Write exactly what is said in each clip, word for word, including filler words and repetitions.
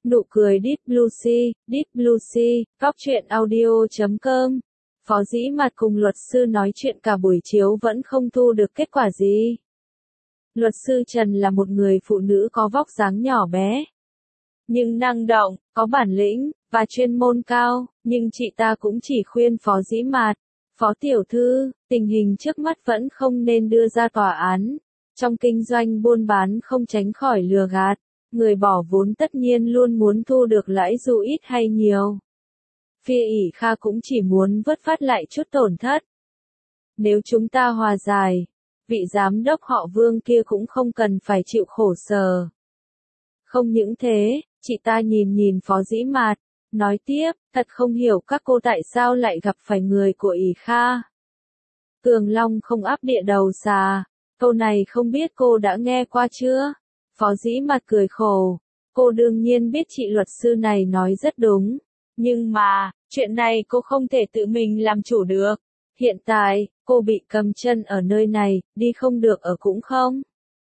Nụ cười Deep Blue Sea, Deep Blue Sea, Góc truyện audio chấm com. Phó Dĩ Mạt cùng luật sư nói chuyện cả buổi chiều vẫn không thu được kết quả gì. Luật sư Trần là một người phụ nữ có vóc dáng nhỏ bé, nhưng năng động, có bản lĩnh, và chuyên môn cao, nhưng chị ta cũng chỉ khuyên Phó Dĩ Mạt, Phó tiểu thư, tình hình trước mắt vẫn không nên đưa ra tòa án. Trong kinh doanh buôn bán không tránh khỏi lừa gạt, người bỏ vốn tất nhiên luôn muốn thu được lãi dù ít hay nhiều. Phía ỷ Kha cũng chỉ muốn vớt phát lại chút tổn thất. Nếu chúng ta hòa giải, vị giám đốc họ Vương kia cũng không cần phải chịu khổ sở. Không những thế, chị ta nhìn nhìn Phó Dĩ Mạt, nói tiếp, thật không hiểu các cô tại sao lại gặp phải người của ỷ Kha. Cường Long không áp địa đầu xà, câu này không biết cô đã nghe qua chưa? Phó Dĩ Mạt cười khổ, cô đương nhiên biết chị luật sư này nói rất đúng, nhưng mà, chuyện này cô không thể tự mình làm chủ được. Hiện tại, cô bị cầm chân ở nơi này, đi không được ở cũng không.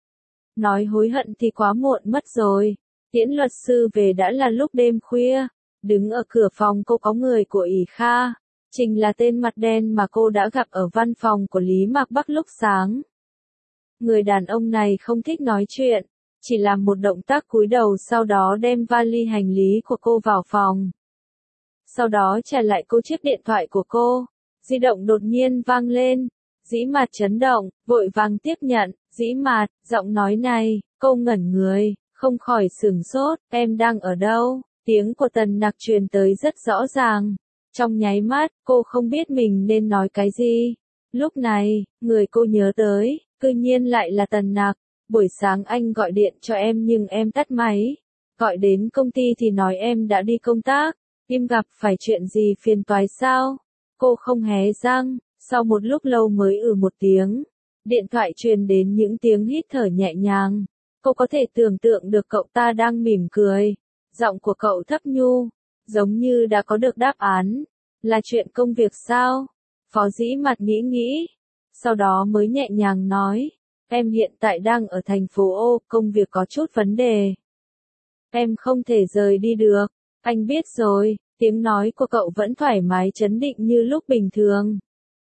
Nói hối hận thì quá muộn mất rồi, tiễn luật sư về đã là lúc đêm khuya, đứng ở cửa phòng cô có người của ỷ Kha, Trình là tên mặt đen mà cô đã gặp ở văn phòng của Lý Mạc Bắc lúc sáng. Người đàn ông này không thích nói chuyện, chỉ làm một động tác cúi đầu sau đó đem vali hành lý của cô vào phòng. Sau đó trả lại cô chiếc điện thoại của cô, di động đột nhiên vang lên, Dĩ Mạt chấn động, vội vàng tiếp nhận, Dĩ Mạt, giọng nói này, cô ngẩn người, không khỏi sửng sốt, em đang ở đâu? Tiếng của Tần Nặc truyền tới rất rõ ràng. Trong nháy mắt, cô không biết mình nên nói cái gì. Lúc này, người cô nhớ tới, cư nhiên lại là Tần Nặc. Buổi sáng anh gọi điện cho em nhưng em tắt máy. Gọi đến công ty thì nói em đã đi công tác. Em gặp phải chuyện gì phiền toái sao? Cô không hé răng, sau một lúc lâu mới ừ một tiếng. Điện thoại truyền đến những tiếng hít thở nhẹ nhàng. Cô có thể tưởng tượng được cậu ta đang mỉm cười. Giọng của cậu thấp nhu, giống như đã có được đáp án. Là chuyện công việc sao? Phó Dĩ Mạt nghĩ nghĩ, sau đó mới nhẹ nhàng nói, em hiện tại đang ở thành phố O, công việc có chút vấn đề. Em không thể rời đi được. Anh biết rồi, tiếng nói của cậu vẫn thoải mái trấn định như lúc bình thường.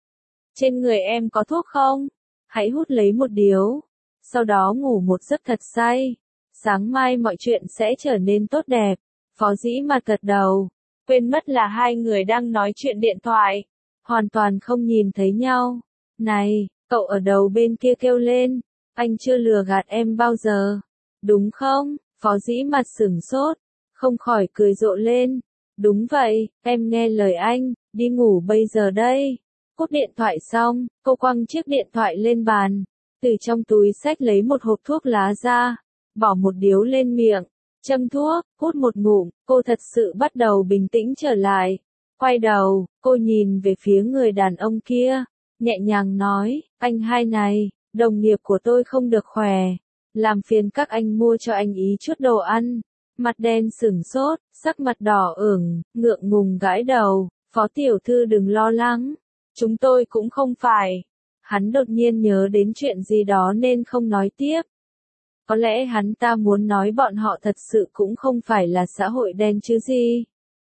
Trên người em có thuốc không? Hãy hút lấy một điếu, sau đó ngủ một giấc thật say. Sáng mai mọi chuyện sẽ trở nên tốt đẹp. Phó Dĩ Mạt gật đầu, quên mất là hai người đang nói chuyện điện thoại, hoàn toàn không nhìn thấy nhau. Này, cậu ở đầu bên kia kêu lên, anh chưa lừa gạt em bao giờ, đúng không? Phó Dĩ Mạt sửng sốt, không khỏi cười rộ lên. Đúng vậy, em nghe lời anh, đi ngủ bây giờ đây. Cúp điện thoại xong, cô quăng chiếc điện thoại lên bàn, từ trong túi xách lấy một hộp thuốc lá ra, bỏ một điếu lên miệng, châm thuốc, hút một ngụm, cô thật sự bắt đầu bình tĩnh trở lại. Quay đầu, cô nhìn về phía người đàn ông kia, nhẹ nhàng nói, anh hai này, đồng nghiệp của tôi không được khỏe, làm phiền các anh mua cho anh ý chút đồ ăn. Mặt đen sửng sốt, sắc mặt đỏ ửng, ngượng ngùng gãi đầu, Phó tiểu thư đừng lo lắng, chúng tôi cũng không phải. Hắn đột nhiên nhớ đến chuyện gì đó nên không nói tiếp. Có lẽ hắn ta muốn nói bọn họ thật sự cũng không phải là xã hội đen chứ gì.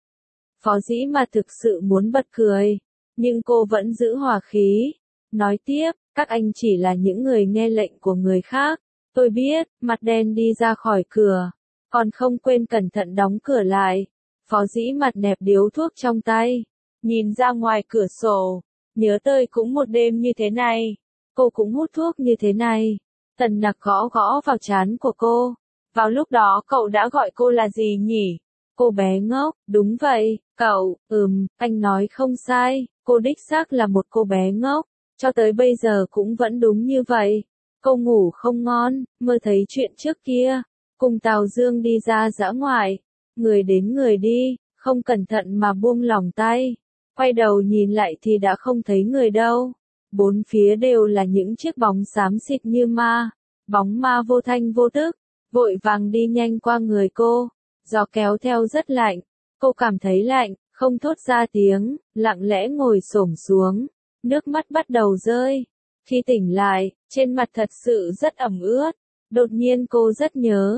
Phó Dĩ Mạt thực sự muốn bật cười, nhưng cô vẫn giữ hòa khí. Nói tiếp, các anh chỉ là những người nghe lệnh của người khác. Tôi biết, mặt đen đi ra khỏi cửa, còn không quên cẩn thận đóng cửa lại. Phó Dĩ Mạt nẹp điếu thuốc trong tay, nhìn ra ngoài cửa sổ, nhớ tới cũng một đêm như thế này, cô cũng hút thuốc như thế này. Tần Nặc gõ gõ vào trán của cô. Vào lúc đó cậu đã gọi cô là gì nhỉ? Cô bé ngốc, đúng vậy, cậu, ừm, anh nói không sai, cô đích xác là một cô bé ngốc, cho tới bây giờ cũng vẫn đúng như vậy. Cô ngủ không ngon, mơ thấy chuyện trước kia, cùng Tào Dương đi ra dã ngoại, người đến người đi, không cẩn thận mà buông lỏng tay, quay đầu nhìn lại thì đã không thấy người đâu. Bốn phía đều là những chiếc bóng xám xịt như ma, bóng ma vô thanh vô tức, vội vàng đi nhanh qua người cô, gió kéo theo rất lạnh, cô cảm thấy lạnh, không thốt ra tiếng, lặng lẽ ngồi xổm xuống, nước mắt bắt đầu rơi. Khi tỉnh lại, trên mặt thật sự rất ẩm ướt, đột nhiên cô rất nhớ,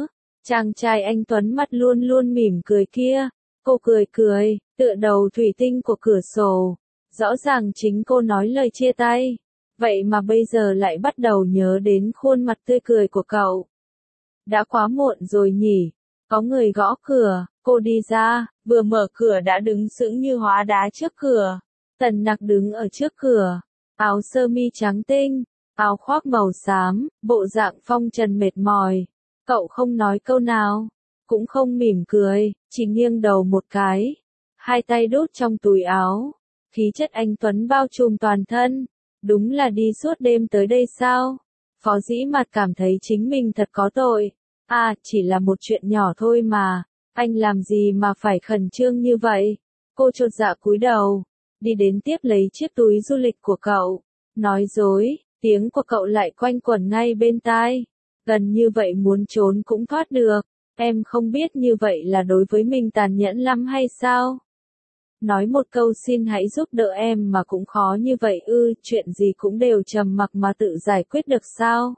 Chàng trai anh tuấn mặt luôn luôn mỉm cười kia. Cô cười cười, tựa đầu thủy tinh của cửa sổ. Rõ ràng chính cô nói lời chia tay. Vậy mà bây giờ lại bắt đầu nhớ đến khuôn mặt tươi cười của cậu. Đã quá muộn rồi nhỉ. Có người gõ cửa, cô đi ra, vừa mở cửa đã đứng sững như hóa đá trước cửa. Tần Nặc đứng ở trước cửa, áo sơ mi trắng tinh, áo khoác màu xám, bộ dạng phong trần mệt mỏi. Cậu không nói câu nào, cũng không mỉm cười, chỉ nghiêng đầu một cái. Hai tay đút trong túi áo, khí chất anh tuấn bao trùm toàn thân. Đúng là đi suốt đêm tới đây sao? Phó Dĩ Mạt cảm thấy chính mình thật có tội. À, chỉ là một chuyện nhỏ thôi mà, anh làm gì mà phải khẩn trương như vậy? Cô chột dạ cúi đầu, đi đến tiếp lấy chiếc túi du lịch của cậu. Nói dối, tiếng của cậu lại quanh quẩn ngay bên tai. Gần như vậy muốn trốn cũng thoát được. Em không biết như vậy là đối với mình tàn nhẫn lắm hay sao? Nói một câu xin hãy giúp đỡ em mà cũng khó như vậy ư, chuyện gì cũng đều trầm mặc mà tự giải quyết được sao?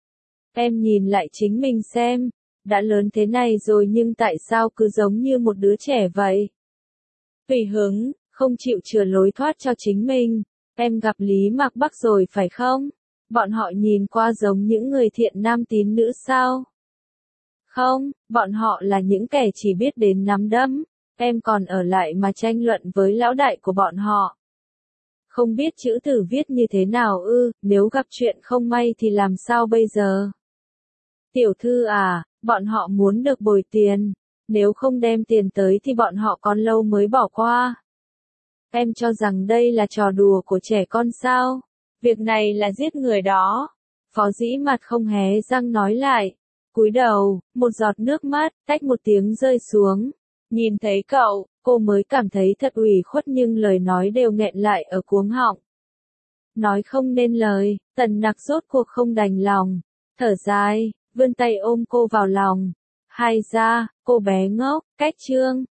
Em nhìn lại chính mình xem, đã lớn thế này rồi nhưng tại sao cứ giống như một đứa trẻ vậy? Tùy hứng, không chịu chừa lối thoát cho chính mình. Em gặp Lý Mạc Bắc rồi phải không? Bọn họ nhìn qua giống những người thiện nam tín nữ sao? Không, bọn họ là những kẻ chỉ biết đến nắm đấm. Em còn ở lại mà tranh luận với lão đại của bọn họ. Không biết chữ tử viết như thế nào ư, nếu gặp chuyện không may thì làm sao bây giờ? Tiểu thư à, bọn họ muốn được bồi tiền. Nếu không đem tiền tới thì bọn họ còn lâu mới bỏ qua. Em cho rằng đây là trò đùa của trẻ con sao? Việc này là giết người đó. Phó Dĩ Mạt không hé răng nói lại. Cúi đầu, một giọt nước mắt, tách một tiếng rơi xuống. Nhìn thấy cậu, cô mới cảm thấy thật ủy khuất nhưng lời nói đều nghẹn lại ở cuống họng. Nói không nên lời, Tần Nặc rốt cuộc không đành lòng. Thở dài, vươn tay ôm cô vào lòng. Hay ra, cô bé ngốc, cách trương.